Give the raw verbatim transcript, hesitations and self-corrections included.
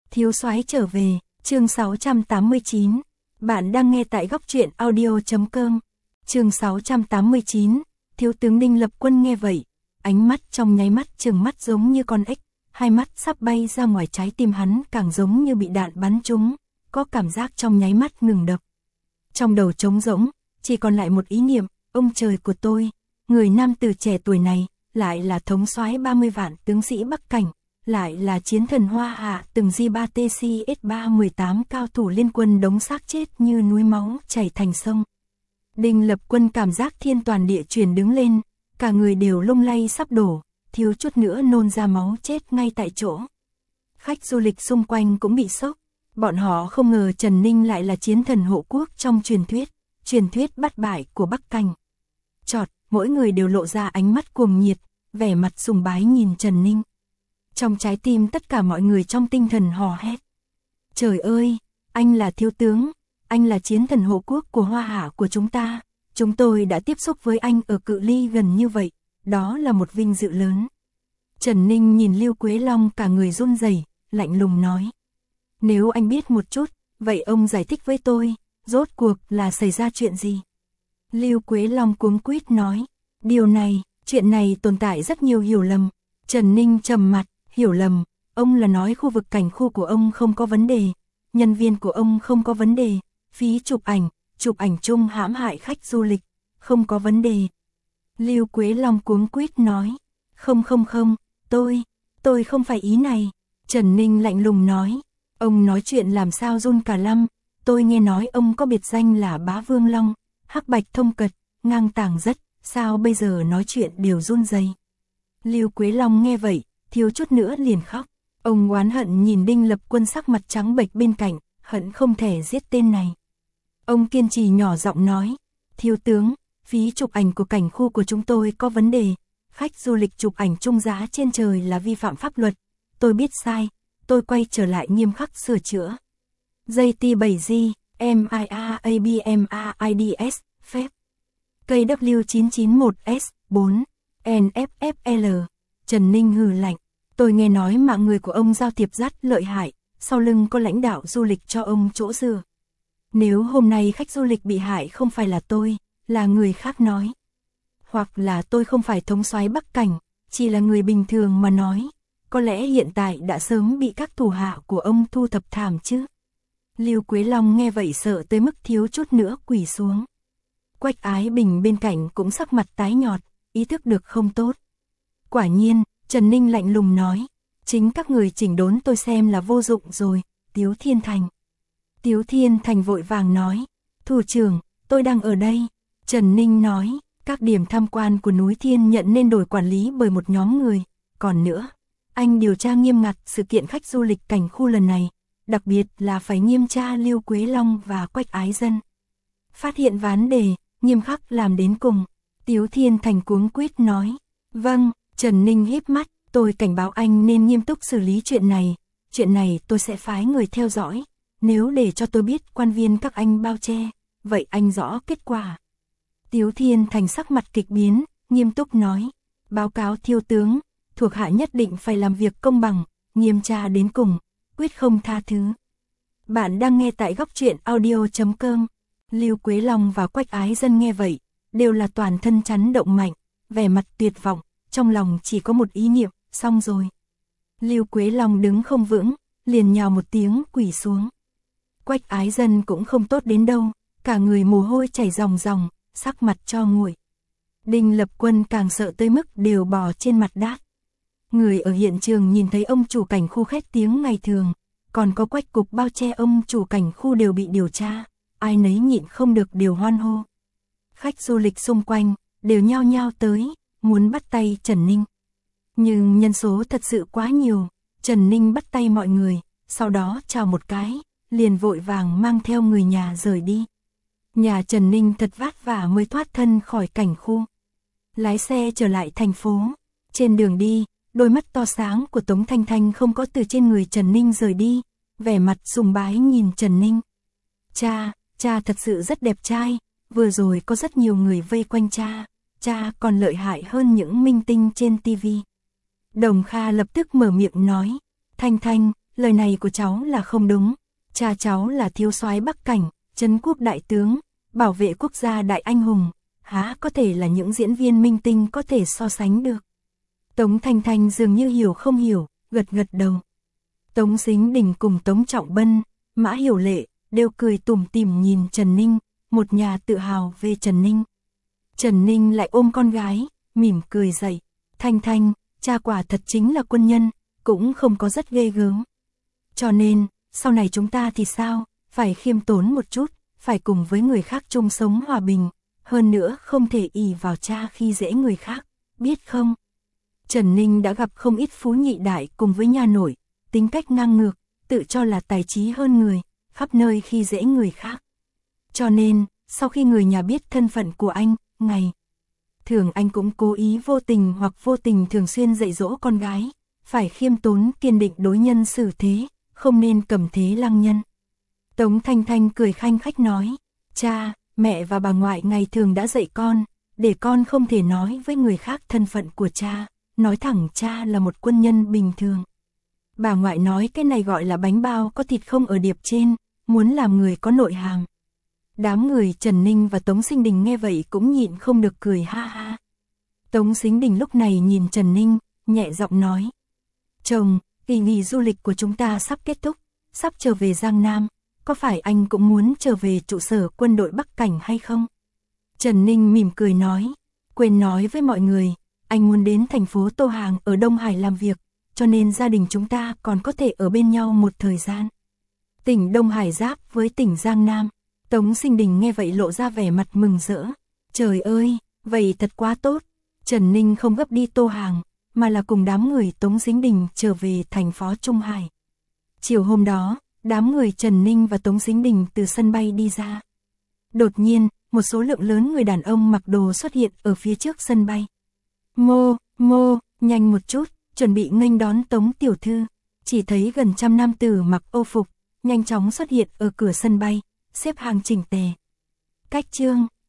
Thiếu soái trở về, chương sáu trăm tám mươi chín. Bạn đang nghe tại góc truyện audio chấm com. Chương sáu trăm tám mươi chín, thiếu tướng Đinh Lập Quân nghe vậy, ánh mắt trong nháy mắt trừng mắt giống như con ếch, hai mắt sắp bay ra ngoài, trái tim hắn càng giống như bị đạn bắn trúng, có cảm giác trong nháy mắt ngừng đập. Trong đầu trống rỗng, chỉ còn lại một ý niệm, ông trời của tôi, người nam tử trẻ tuổi này, lại là thống soái ba mươi vạn tướng sĩ Bắc Cảnh, lại là chiến thần Hoa Hạ từng G ba T C S ba mười tám cao thủ liên quân đống xác chết như núi máu chảy thành sông. Đinh Lập Quân cảm giác thiên toàn địa chuyển đứng lên, cả người đều lung lay sắp đổ, thiếu chút nữa nôn ra máu chết ngay tại chỗ. Khách du lịch xung quanh cũng bị sốc, bọn họ không ngờ Trần Ninh lại là chiến thần hộ quốc trong truyền thuyết, truyền thuyết bất bại của Bắc Cảnh. Chọt, mỗi người đều lộ ra ánh mắt cuồng nhiệt, vẻ mặt sùng bái nhìn Trần Ninh. Trong trái tim tất cả mọi người trong tinh thần hò hét. Trời ơi, anh là thiếu tướng, anh là chiến thần hộ quốc của Hoa Hạ của chúng ta, chúng tôi đã tiếp xúc với anh ở cự ly gần như vậy, đó là một vinh dự lớn. Trần Ninh nhìn Lưu Quế Long cả người run rẩy, lạnh lùng nói. Nếu anh biết một chút, vậy ông giải thích với tôi, rốt cuộc là xảy ra chuyện gì? Lưu Quế Long cuống quýt nói, điều này, chuyện này tồn tại rất nhiều hiểu lầm. Trần Ninh trầm mặt, hiểu lầm, ông là nói khu vực cảnh khu của ông không có vấn đề, nhân viên của ông không có vấn đề, phí chụp ảnh, chụp ảnh chung hãm hại khách du lịch, không có vấn đề. Lưu Quế Long cuống quýt nói, không không không, tôi, tôi không phải ý này. Trần Ninh lạnh lùng nói, ông nói chuyện làm sao run cả lăm, tôi nghe nói ông có biệt danh là Bá Vương Long, hắc bạch thông cật, ngang tàng rất, sao bây giờ nói chuyện đều run rẩy. Lưu Quế Long nghe vậy, thiếu chút nữa liền khóc. Ông oán hận nhìn Đinh Lập Quân sắc mặt trắng bệch bên cạnh, hận không thể giết tên này. Ông kiên trì nhỏ giọng nói, thiếu tướng, phí chụp ảnh của cảnh khu của chúng tôi có vấn đề, khách du lịch chụp ảnh chung giá trên trời là vi phạm pháp luật, tôi biết sai, tôi quay trở lại nghiêm khắc sửa chữa. J T bảy G, M I A A B M A I D S, phép. K W chín chín một S, bốn. N F F L. Trần Ninh hừ lạnh, tôi nghe nói mạng người của ông giao thiệp rất lợi hại, sau lưng có lãnh đạo du lịch cho ông chỗ dựa. Nếu hôm nay khách du lịch bị hại không phải là tôi, là người khác nói. Hoặc là tôi không phải thống soái Bắc Cảnh, chỉ là người bình thường mà nói, có lẽ hiện tại đã sớm bị các thủ hạ của ông thu thập thảm chứ. Lưu Quế Long nghe vậy sợ tới mức thiếu chút nữa quỳ xuống. Quách Ái Bình bên cạnh cũng sắc mặt tái nhọt, ý thức được không tốt. Quả nhiên, Trần Ninh lạnh lùng nói, chính các người chỉnh đốn tôi xem là vô dụng rồi. Tiếu Thiên Thành. Tiếu Thiên Thành vội vàng nói, thủ trưởng, tôi đang ở đây. Trần Ninh nói, các điểm tham quan của núi Thiên Nhận nên đổi quản lý bởi một nhóm người. Còn nữa, anh điều tra nghiêm ngặt sự kiện khách du lịch cảnh khu lần này, đặc biệt là phải nghiêm tra Lưu Quế Long và Quách Ái Dân. Phát hiện vấn đề, nghiêm khắc làm đến cùng. Tiếu Thiên Thành cuống quýt nói, vâng. Trần Ninh híp mắt, tôi cảnh báo anh nên nghiêm túc xử lý chuyện này, chuyện này tôi sẽ phái người theo dõi, nếu để cho tôi biết quan viên các anh bao che, vậy anh rõ kết quả. Tiếu Thiên Thành sắc mặt kịch biến, nghiêm túc nói, báo cáo thiếu tướng, thuộc hạ nhất định phải làm việc công bằng, nghiêm tra đến cùng, quyết không tha thứ. Bạn đang nghe tại góc truyện audio chấm com. Lưu Quế Long và Quách Ái Dân nghe vậy, đều là toàn thân chấn động mạnh, vẻ mặt tuyệt vọng. Trong lòng chỉ có một ý niệm, xong rồi. Lưu Quế Long đứng không vững, liền nhào một tiếng quỳ xuống. Quách Ái Dân cũng không tốt đến đâu, cả người mồ hôi chảy ròng ròng, sắc mặt cho nguội. Đinh Lập Quân càng sợ tới mức đều bò trên mặt đát. Người ở hiện trường nhìn thấy ông chủ cảnh khu khét tiếng ngày thường, còn có Quách cục bao che ông chủ cảnh khu đều bị điều tra, ai nấy nhịn không được đều hoan hô. Khách du lịch xung quanh, đều nhao nhao tới, muốn bắt tay Trần Ninh. Nhưng nhân số thật sự quá nhiều, Trần Ninh bắt tay mọi người, sau đó chào một cái, liền vội vàng mang theo người nhà rời đi. Nhà Trần Ninh thật vất vả mới thoát thân khỏi cảnh khu. Lái xe trở lại thành phố, trên đường đi, đôi mắt to sáng của Tống Thanh Thanh không có từ trên người Trần Ninh rời đi, vẻ mặt sùng bái nhìn Trần Ninh. Cha, cha thật sự rất đẹp trai, vừa rồi có rất nhiều người vây quanh cha. Cha còn lợi hại hơn những minh tinh trên ti vi. Đồng Kha lập tức mở miệng nói, Thanh Thanh, lời này của cháu là không đúng. Cha cháu là thiếu soái Bắc Cảnh, trấn quốc đại tướng, bảo vệ quốc gia đại anh hùng, há có thể là những diễn viên minh tinh có thể so sánh được. Tống Thanh Thanh dường như hiểu không hiểu, gật gật đầu. Tống Sính Đình cùng Tống Trọng Bân, Mã Hiểu Lệ, đều cười tủm tỉm nhìn Trần Ninh, một nhà tự hào về Trần Ninh. Trần Ninh lại ôm con gái, mỉm cười dậy. Thanh Thanh, cha quả thật chính là quân nhân, cũng không có rất ghê gớm. Cho nên, sau này chúng ta thì sao, phải khiêm tốn một chút, phải cùng với người khác chung sống hòa bình, hơn nữa không thể ỷ vào cha khi dễ người khác, biết không? Trần Ninh đã gặp không ít phú nhị đại cùng với nhà nổi, tính cách ngang ngược, tự cho là tài trí hơn người, khắp nơi khi dễ người khác. Cho nên, sau khi người nhà biết thân phận của anh, ngày thường anh cũng cố ý vô tình hoặc vô tình thường xuyên dạy dỗ con gái, phải khiêm tốn kiên định đối nhân xử thế, không nên cầm thế lăng nhân. Tống Thanh Thanh cười khanh khách nói, cha, mẹ và bà ngoại ngày thường đã dạy con, để con không thể nói với người khác thân phận của cha, nói thẳng cha là một quân nhân bình thường. Bà ngoại nói cái này gọi là bánh bao có thịt không ở điệp trên, muốn làm người có nội hàm. Đám người Trần Ninh và Tống Sinh Đình nghe vậy cũng nhịn không được cười ha ha. Tống Sinh Đình lúc này nhìn Trần Ninh, nhẹ giọng nói, chồng, kỳ nghỉ du lịch của chúng ta sắp kết thúc, sắp trở về Giang Nam, có phải anh cũng muốn trở về trụ sở quân đội Bắc Cảnh hay không? Trần Ninh mỉm cười nói, quên nói với mọi người, anh muốn đến thành phố Tô Hàng ở Đông Hải làm việc, cho nên gia đình chúng ta còn có thể ở bên nhau một thời gian. Tỉnh Đông Hải giáp với tỉnh Giang Nam. Tống Sinh Đình nghe vậy lộ ra vẻ mặt mừng rỡ. Trời ơi, vậy thật quá tốt. Trần Ninh không gấp đi Tô Hàng, mà là cùng đám người Tống Sinh Đình trở về thành phố Trung Hải. Chiều hôm đó, đám người Trần Ninh và Tống Sinh Đình từ sân bay đi ra. Đột nhiên, một số lượng lớn người đàn ông mặc đồ xuất hiện ở phía trước sân bay. Mô, mô, nhanh một chút, chuẩn bị nghênh đón Tống tiểu thư. Chỉ thấy gần trăm nam tử mặc âu phục, nhanh chóng xuất hiện ở cửa sân bay, xếp hàng chỉnh tề. Cách chương